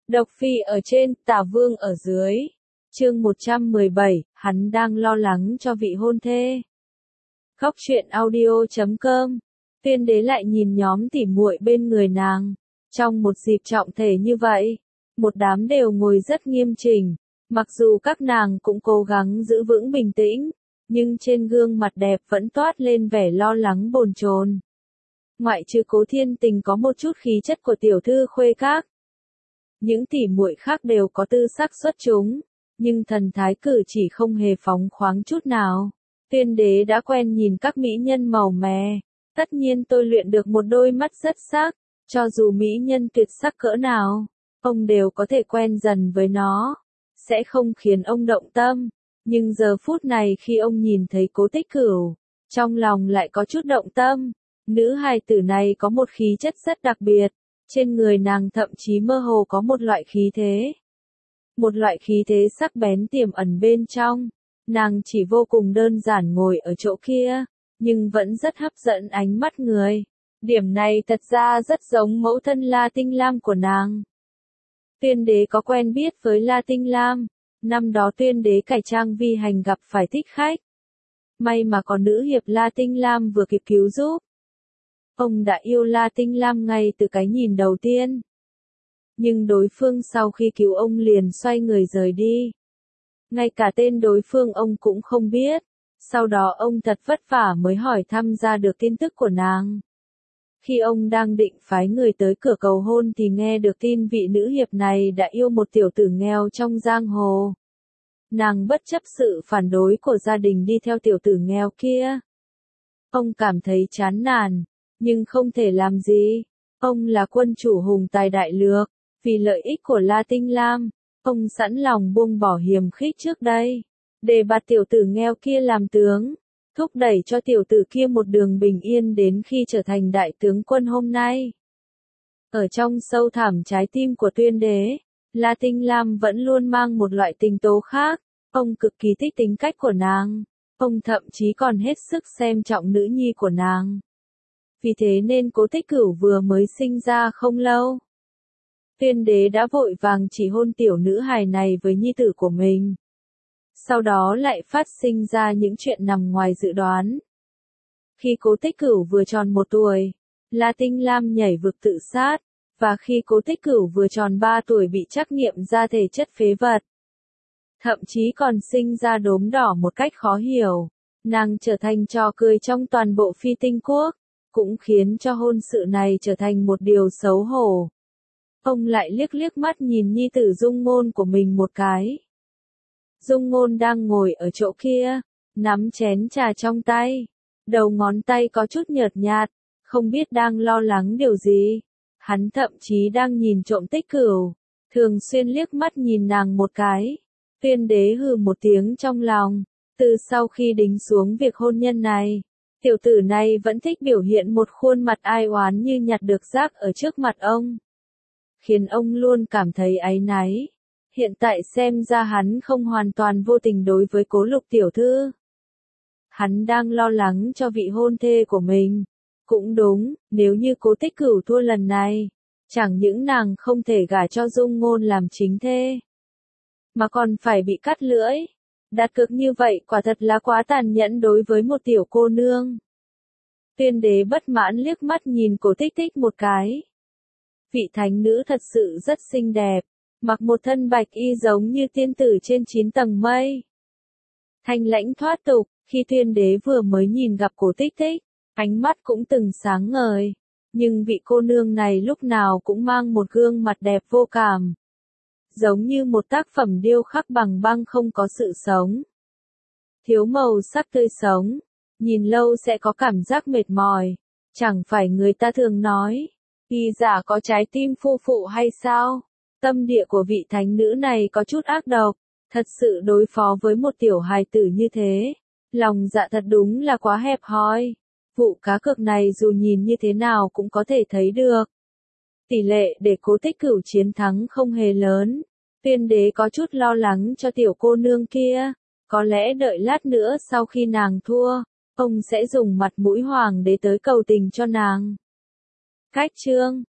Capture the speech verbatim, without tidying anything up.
Độc Phi ở trên, Tả Vương ở dưới. Chương một trăm mười bảy, hắn đang lo lắng cho vị hôn thê. Khóc chuyện audio chấm com. Tiên đế lại nhìn nhóm tỉ muội bên người nàng. Trong một dịp trọng thể như vậy, một đám đều ngồi rất nghiêm chỉnh. Mặc dù các nàng cũng cố gắng giữ vững bình tĩnh, nhưng trên gương mặt đẹp vẫn toát lên vẻ lo lắng bồn chồn. Ngoại trừ Cố Thiên Tình có một chút khí chất của tiểu thư khuê các. Những tỉ muội khác đều có tư sắc xuất chúng, nhưng thần thái cử chỉ không hề phóng khoáng chút nào. Tiên đế đã quen nhìn các mỹ nhân màu mè, tất nhiên tôi luyện được một đôi mắt rất sắc, cho dù mỹ nhân tuyệt sắc cỡ nào, ông đều có thể quen dần với nó, sẽ không khiến ông động tâm. Nhưng giờ phút này khi ông nhìn thấy Cố Tích Cửu, trong lòng lại có chút động tâm. Nữ hài tử này có một khí chất rất đặc biệt, trên người nàng thậm chí mơ hồ có một loại khí thế. Một loại khí thế sắc bén tiềm ẩn bên trong. Nàng chỉ vô cùng đơn giản ngồi ở chỗ kia, nhưng vẫn rất hấp dẫn ánh mắt người. Điểm này thật ra rất giống mẫu thân La Tinh Lam của nàng. Tuyên đế có quen biết với La Tinh Lam. Năm đó tuyên đế cải trang vi hành gặp phải thích khách. May mà có nữ hiệp La Tinh Lam vừa kịp cứu giúp. Ông đã yêu La Tinh Lam ngay từ cái nhìn đầu tiên. Nhưng đối phương sau khi cứu ông liền xoay người rời đi. Ngay cả tên đối phương ông cũng không biết. Sau đó ông thật vất vả mới hỏi thăm ra được tin tức của nàng. Khi ông đang định phái người tới cửa cầu hôn thì nghe được tin vị nữ hiệp này đã yêu một tiểu tử nghèo trong giang hồ. Nàng bất chấp sự phản đối của gia đình đi theo tiểu tử nghèo kia. Ông cảm thấy chán nản, nhưng không thể làm gì. Ông là quân chủ hùng tài đại lược, vì lợi ích của La Tinh Lam, ông sẵn lòng buông bỏ hiềm khích trước đây, để bạt tiểu tử nghèo kia làm tướng, thúc đẩy cho tiểu tử kia một đường bình yên đến khi trở thành đại tướng quân hôm nay. Ở trong sâu thẳm trái tim của tuyên đế, La Tinh Lam vẫn luôn mang một loại tình tố khác, ông cực kỳ thích tính cách của nàng, ông thậm chí còn hết sức xem trọng nữ nhi của nàng. Vì thế nên Cố Tích Cửu vừa mới sinh ra không lâu, tuyên đế đã vội vàng chỉ hôn tiểu nữ hài này với nhi tử của mình. Sau đó lại phát sinh ra những chuyện nằm ngoài dự đoán. Khi Cố Tích Cửu vừa tròn một tuổi, La Tinh Lam nhảy vực tự sát, và khi Cố Tích Cửu vừa tròn ba tuổi bị trắc nghiệm ra thể chất phế vật. Thậm chí còn sinh ra đốm đỏ một cách khó hiểu, nàng trở thành trò cười trong toàn bộ Phi Tinh Quốc, cũng khiến cho hôn sự này trở thành một điều xấu hổ. Ông lại liếc liếc mắt nhìn nhi tử Dung Ngôn của mình một cái. Dung Ngôn đang ngồi ở chỗ kia, nắm chén trà trong tay, đầu ngón tay có chút nhợt nhạt, không biết đang lo lắng điều gì. Hắn thậm chí đang nhìn trộm Tích Cửu, thường xuyên liếc mắt nhìn nàng một cái. Tuyên đế hừ một tiếng trong lòng, từ sau khi đính xuống việc hôn nhân này, tiểu tử này vẫn thích biểu hiện một khuôn mặt ai oán như nhặt được rác ở trước mặt ông, khiến ông luôn cảm thấy áy náy. Hiện tại xem ra hắn không hoàn toàn vô tình đối với Cố Lục tiểu thư. Hắn đang lo lắng cho vị hôn thê của mình. Cũng đúng, nếu như Cố Tích Cửu thua lần này, chẳng những nàng không thể gả cho Dung Ngôn làm chính thê, mà còn phải bị cắt lưỡi. Đặt cược như vậy quả thật là quá tàn nhẫn đối với một tiểu cô nương. Tuyên đế bất mãn liếc mắt nhìn Cố Tích Tích một cái. Vị thánh nữ thật sự rất xinh đẹp, mặc một thân bạch y giống như tiên tử trên chín tầng mây. Thanh lãnh thoát tục, khi tuyên đế vừa mới nhìn gặp Cố Tích Tích, ánh mắt cũng từng sáng ngời. Nhưng vị cô nương này lúc nào cũng mang một gương mặt đẹp vô cảm. Giống như một tác phẩm điêu khắc bằng băng không có sự sống. Thiếu màu sắc tươi sống, nhìn lâu sẽ có cảm giác mệt mỏi. Chẳng phải người ta thường nói, y giả có trái tim phu phụ hay sao? Tâm địa của vị thánh nữ này có chút ác độc, thật sự đối phó với một tiểu hài tử như thế. Lòng dạ thật đúng là quá hẹp hòi. Vụ cá cược này dù nhìn như thế nào cũng có thể thấy được. Tỷ lệ để Cố Tích Cửu chiến thắng không hề lớn. Tuyên đế có chút lo lắng cho tiểu cô nương kia. Có lẽ đợi lát nữa sau khi nàng thua, ông sẽ dùng mặt mũi hoàng đế tới cầu tình cho nàng. Cách chương